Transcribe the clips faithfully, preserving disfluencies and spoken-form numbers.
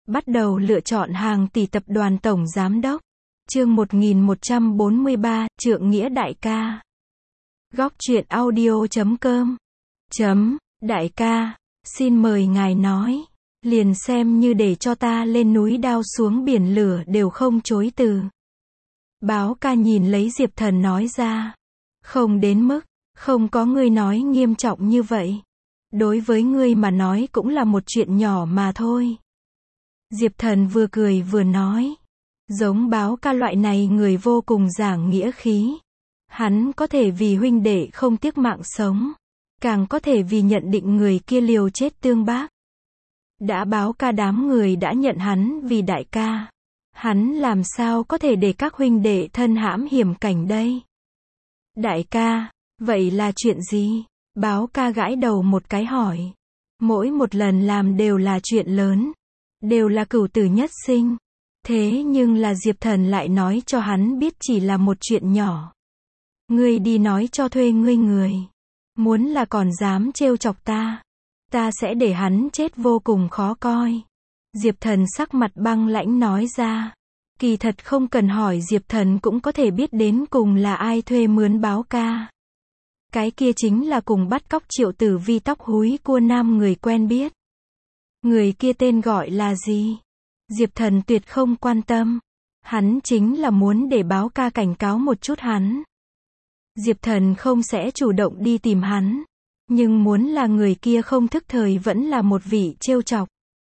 Bắt đầu lựa chọn hàng tỷ tập đoàn tổng giám đốc. Chương một nghìn một trăm bốn mươi ba, Trượng nghĩa đại ca. Góc truyện audio chấm com. Chấm, đại ca, xin mời ngài nói. Liền xem như để cho ta lên núi đao xuống biển lửa đều không chối từ. Báo ca nhìn lấy Diệp Thần nói ra. Không đến mức, không có ngươi nói nghiêm trọng như vậy. Đối với ngươi mà nói cũng là một chuyện nhỏ mà thôi. Diệp Thần vừa cười vừa nói. Giống báo ca loại này người vô cùng giảng nghĩa khí. Hắn có thể vì huynh đệ không tiếc mạng sống. Càng có thể vì nhận định người kia liều chết tương bác. Đã báo ca đám người đã nhận hắn vì đại ca. Hắn làm sao có thể để các huynh đệ thân hãm hiểm cảnh đây? Đại ca, vậy là chuyện gì? Báo ca gãi đầu một cái hỏi. Mỗi một lần làm đều là chuyện lớn. Đều là cửu tử nhất sinh. Thế nhưng là Diệp Thần lại nói cho hắn biết chỉ là một chuyện nhỏ. Ngươi đi nói cho thuê ngươi người. Muốn là còn dám trêu chọc ta. Ta sẽ để hắn chết vô cùng khó coi. Diệp Thần sắc mặt băng lãnh nói ra. Kỳ thật không cần hỏi Diệp Thần cũng có thể biết đến cùng là ai thuê mướn báo ca. Cái kia chính là cùng bắt cóc Triệu Tử Vi tóc húi cua nam người quen biết. Người kia tên gọi là gì? Diệp Thần tuyệt không quan tâm. Hắn chính là muốn để báo ca cảnh cáo một chút hắn. Diệp Thần không sẽ chủ động đi tìm hắn. Nhưng muốn là người kia không thức thời vẫn là một vị trêu chọc.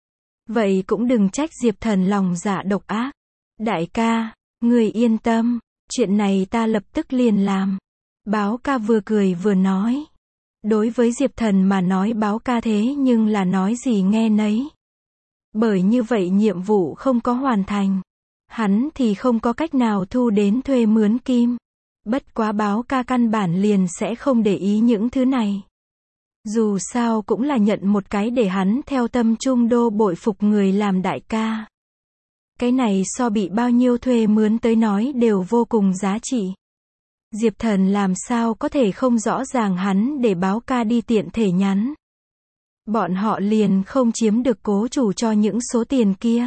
Vậy cũng đừng trách Diệp Thần lòng dạ độc ác. Đại ca, người yên tâm, chuyện này ta lập tức liền làm. Báo ca vừa cười vừa nói. Đối với Diệp Thần mà nói báo ca thế nhưng là nói gì nghe nấy. Bởi như vậy nhiệm vụ không có hoàn thành. Hắn thì không có cách nào thu đến thuê mướn kim. Bất quá báo ca căn bản liền sẽ không để ý những thứ này. Dù sao cũng là nhận một cái để hắn theo tâm trung đô bội phục người làm đại ca. Cái này so bị bao nhiêu thuê mướn tới nói đều vô cùng giá trị. Diệp Thần làm sao có thể không rõ ràng hắn để báo ca đi tiện thể nhắn. Bọn họ liền không chiếm được cố chủ cho những số tiền kia.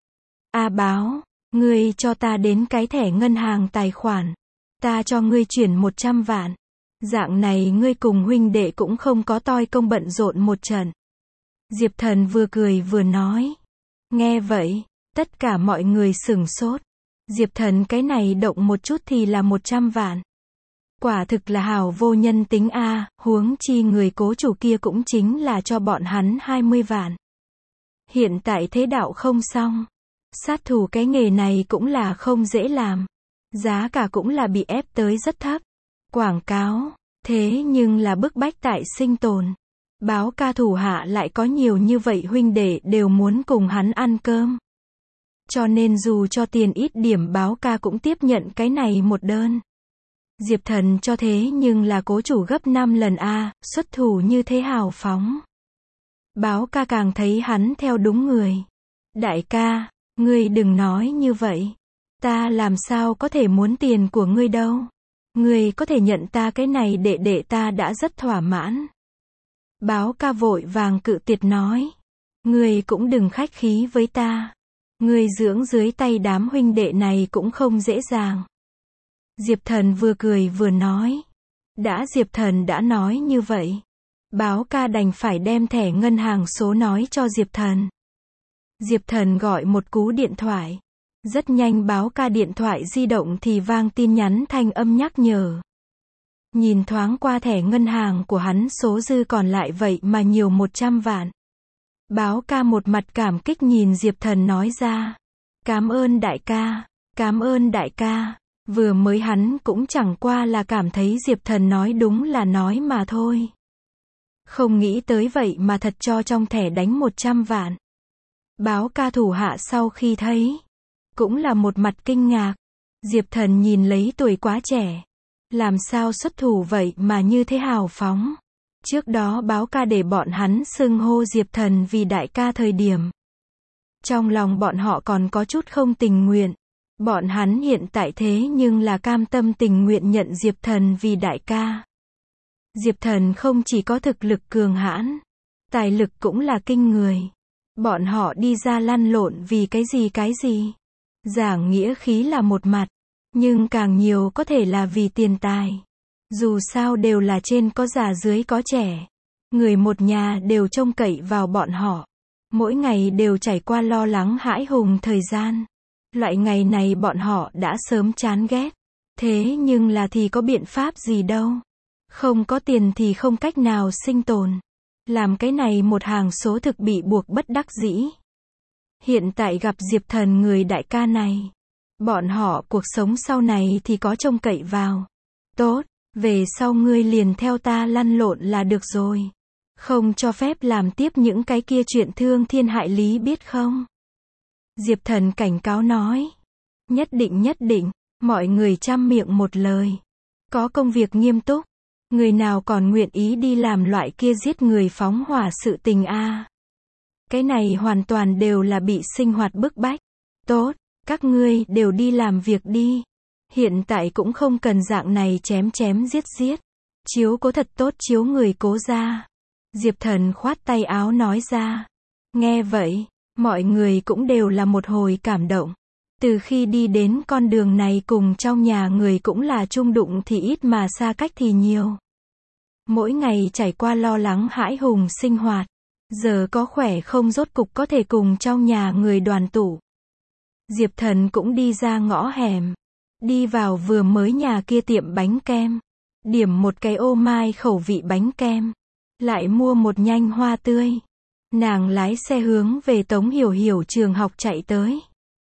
A báo, ngươi cho ta đến cái thẻ ngân hàng tài khoản. Ta cho ngươi chuyển một trăm vạn. Dạng này ngươi cùng huynh đệ cũng không có toi công bận rộn một trận. Diệp Thần vừa cười vừa nói. Nghe vậy, tất cả mọi người sửng sốt. Diệp Thần cái này động một chút thì là một trăm vạn. Quả thực là hào vô nhân tính a, à, huống chi người cố chủ kia cũng chính là cho bọn hắn hai mươi vạn. Hiện tại thế đạo không xong. Sát thủ cái nghề này cũng là không dễ làm. Giá cả cũng là bị ép tới rất thấp. Quảng cáo, thế nhưng là bức bách tại sinh tồn. Báo ca thủ hạ lại có nhiều như vậy huynh đệ đều muốn cùng hắn ăn cơm. Cho nên dù cho tiền ít điểm báo ca cũng tiếp nhận cái này một đơn. Diệp Thần cho thế nhưng là cố chủ gấp năm lần a, xuất thủ như thế hào phóng. Báo ca càng thấy hắn theo đúng người. Đại ca, ngươi đừng nói như vậy. Ta làm sao có thể muốn tiền của ngươi đâu. Ngươi có thể nhận ta cái này đệ đệ ta đã rất thỏa mãn. Báo ca vội vàng cự tuyệt nói. Ngươi cũng đừng khách khí với ta. Ngươi dưỡng dưới tay đám huynh đệ này cũng không dễ dàng. Diệp Thần vừa cười vừa nói. Đã Diệp Thần đã nói như vậy. Báo ca đành phải đem thẻ ngân hàng số nói cho Diệp Thần. Diệp Thần gọi một cú điện thoại. Rất nhanh báo ca điện thoại di động thì vang tin nhắn thanh âm nhắc nhở. Nhìn thoáng qua thẻ ngân hàng của hắn số dư còn lại vậy mà nhiều một trăm vạn. Báo ca một mặt cảm kích nhìn Diệp Thần nói ra. Cảm ơn đại ca, cảm ơn đại ca. Vừa mới hắn cũng chẳng qua là cảm thấy Diệp Thần nói đúng là nói mà thôi. Không nghĩ tới vậy mà thật cho trong thẻ đánh một trăm vạn. Báo ca thủ hạ sau khi thấy. Cũng là một mặt kinh ngạc. Diệp Thần nhìn lấy tuổi quá trẻ. Làm sao xuất thủ vậy mà như thế hào phóng. Trước đó báo ca để bọn hắn xưng hô Diệp Thần vì đại ca thời điểm. Trong lòng bọn họ còn có chút không tình nguyện. Bọn hắn hiện tại thế nhưng là cam tâm tình nguyện nhận Diệp Thần vì đại ca. Diệp Thần không chỉ có thực lực cường hãn. Tài lực cũng là kinh người. Bọn họ đi ra lăn lộn vì cái gì cái gì? Giảng nghĩa khí là một mặt, nhưng càng nhiều có thể là vì tiền tài. Dù sao đều là trên có già dưới có trẻ. Người một nhà đều trông cậy vào bọn họ. Mỗi ngày đều trải qua lo lắng hãi hùng thời gian. Loại ngày này bọn họ đã sớm chán ghét. Thế nhưng là thì có biện pháp gì đâu. Không có tiền thì không cách nào sinh tồn. Làm cái này một hàng số thực bị buộc bất đắc dĩ. Hiện tại gặp Diệp Thần người đại ca này. Bọn họ cuộc sống sau này thì có trông cậy vào. Tốt, về sau ngươi liền theo ta lăn lộn là được rồi. Không cho phép làm tiếp những cái kia chuyện thương thiên hại lý biết không? Diệp Thần cảnh cáo nói. Nhất định nhất định, mọi người chăm miệng một lời. Có công việc nghiêm túc. Người nào còn nguyện ý đi làm loại kia giết người phóng hỏa sự tình a? Cái này hoàn toàn đều là bị sinh hoạt bức bách. Tốt, các ngươi đều đi làm việc đi. Hiện tại cũng không cần dạng này chém chém giết giết. Chiếu cố thật tốt chiếu người cố ra. Diệp Thần khoát tay áo nói ra. Nghe vậy, mọi người cũng đều là một hồi cảm động. Từ khi đi đến con đường này cùng trong nhà người cũng là chung đụng thì ít mà xa cách thì nhiều. Mỗi ngày trải qua lo lắng hãi hùng sinh hoạt. Giờ có khỏe không rốt cục có thể cùng trong nhà người đoàn tụ. Diệp Thần cũng đi ra ngõ hẻm. Đi vào vừa mới nhà kia tiệm bánh kem. Điểm một cái ô mai khẩu vị bánh kem. Lại mua một nhanh hoa tươi. Nàng lái xe hướng về Tống Hiểu Hiểu trường học chạy tới.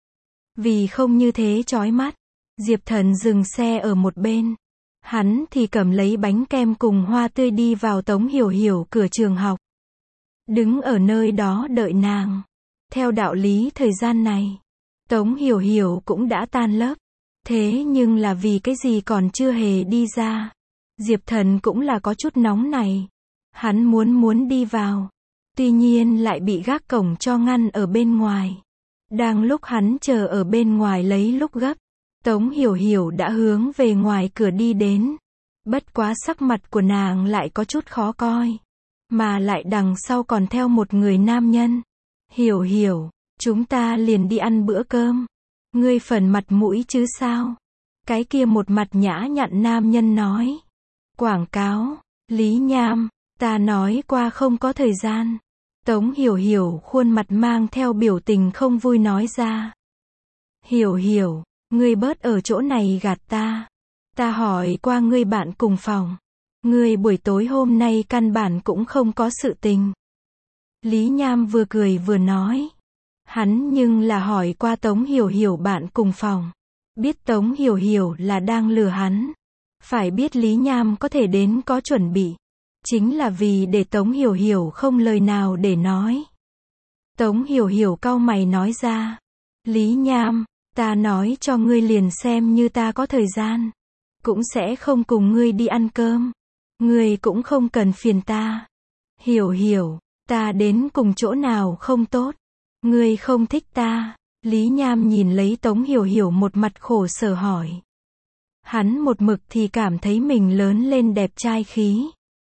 Vì không như thế chói mắt, Diệp Thần dừng xe ở một bên. Hắn thì cầm lấy bánh kem cùng hoa tươi đi vào Tống Hiểu Hiểu cửa trường học. Đứng ở nơi đó đợi nàng. Theo đạo lý thời gian này, Tống Hiểu Hiểu cũng đã tan lớp. Thế nhưng là vì cái gì còn chưa hề đi ra. Diệp Thần cũng là có chút nóng này. Hắn muốn muốn đi vào. Tuy nhiên lại bị gác cổng cho ngăn ở bên ngoài. Đang lúc hắn chờ ở bên ngoài lấy lúc gấp. Tống Hiểu Hiểu đã hướng về ngoài cửa đi đến. Bất quá sắc mặt của nàng lại có chút khó coi. Mà lại đằng sau còn theo một người nam nhân. Hiểu Hiểu, chúng ta liền đi ăn bữa cơm. Ngươi phần mặt mũi chứ sao? Cái kia một mặt nhã nhặn nam nhân nói. Quảng cáo, Lý Nham, ta nói qua không có thời gian. Tống Hiểu Hiểu khuôn mặt mang theo biểu tình không vui nói ra. Hiểu Hiểu, ngươi bớt ở chỗ này gạt ta. Ta hỏi qua ngươi bạn cùng phòng. Ngươi buổi tối hôm nay căn bản cũng không có sự tình. Lý Nham vừa cười vừa nói. Hắn nhưng là hỏi qua Tống Hiểu Hiểu bạn cùng phòng. Biết Tống Hiểu Hiểu là đang lừa hắn. Phải biết Lý Nham có thể đến có chuẩn bị. Chính là vì để Tống Hiểu Hiểu không lời nào để nói. Tống Hiểu Hiểu cau mày nói ra. Lý Nham, ta nói cho ngươi liền xem như ta có thời gian. Cũng sẽ không cùng ngươi đi ăn cơm. Ngươi cũng không cần phiền ta. Hiểu Hiểu, ta đến cùng chỗ nào không tốt. Ngươi không thích ta. Lý Nham nhìn lấy Tống Hiểu Hiểu một mặt khổ sở hỏi. Hắn một mực thì cảm thấy mình lớn lên đẹp trai khí.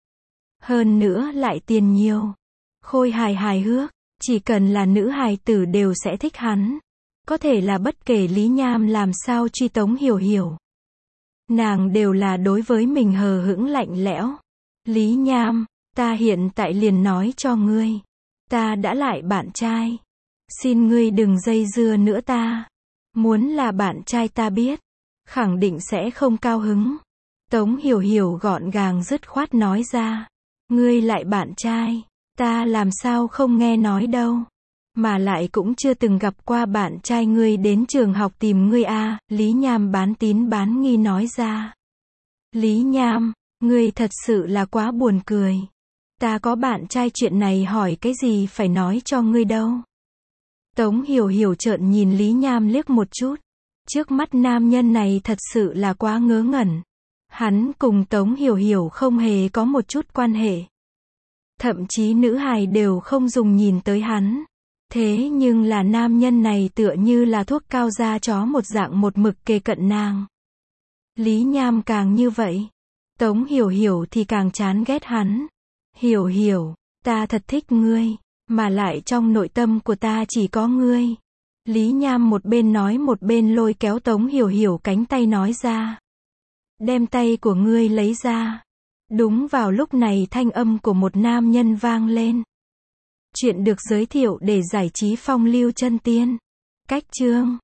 Hơn nữa lại tiền nhiều. Khôi hài hài hước. Chỉ cần là nữ hài tử đều sẽ thích hắn. Có thể là bất kể Lý Nham làm sao truy Tống Hiểu Hiểu. Nàng đều là đối với mình hờ hững lạnh lẽo. Lý Nham, ta hiện tại liền nói cho ngươi. Ta đã lại bạn trai. Xin ngươi đừng dây dưa nữa ta. Muốn là bạn trai ta biết. Khẳng định sẽ không cao hứng. Tống Hiểu Hiểu gọn gàng dứt khoát nói ra. Ngươi lại bạn trai. Ta làm sao không nghe nói đâu. Mà lại cũng chưa từng gặp qua bạn trai ngươi đến trường học tìm ngươi a. Lý Nham bán tín bán nghi nói ra. Lý Nham, ngươi thật sự là quá buồn cười. Ta có bạn trai chuyện này hỏi cái gì phải nói cho ngươi đâu. Tống Hiểu Hiểu trợn nhìn Lý Nham liếc một chút. Trước mắt nam nhân này thật sự là quá ngớ ngẩn. Hắn cùng Tống Hiểu Hiểu không hề có một chút quan hệ. Thậm chí nữ hài đều không dùng nhìn tới hắn. Thế nhưng là nam nhân này tựa như là thuốc cao da chó một dạng một mực kề cận nàng. Lý Nham càng như vậy. Tống Hiểu Hiểu thì càng chán ghét hắn. Hiểu Hiểu, ta thật thích ngươi. Mà lại trong nội tâm của ta chỉ có ngươi. Lý Nham một bên nói một bên lôi kéo Tống Hiểu Hiểu cánh tay nói ra. Đem tay của ngươi lấy ra. Đúng vào lúc này thanh âm của một nam nhân vang lên. Chuyện được giới thiệu để giải trí phong lưu chân tiên. Cách chương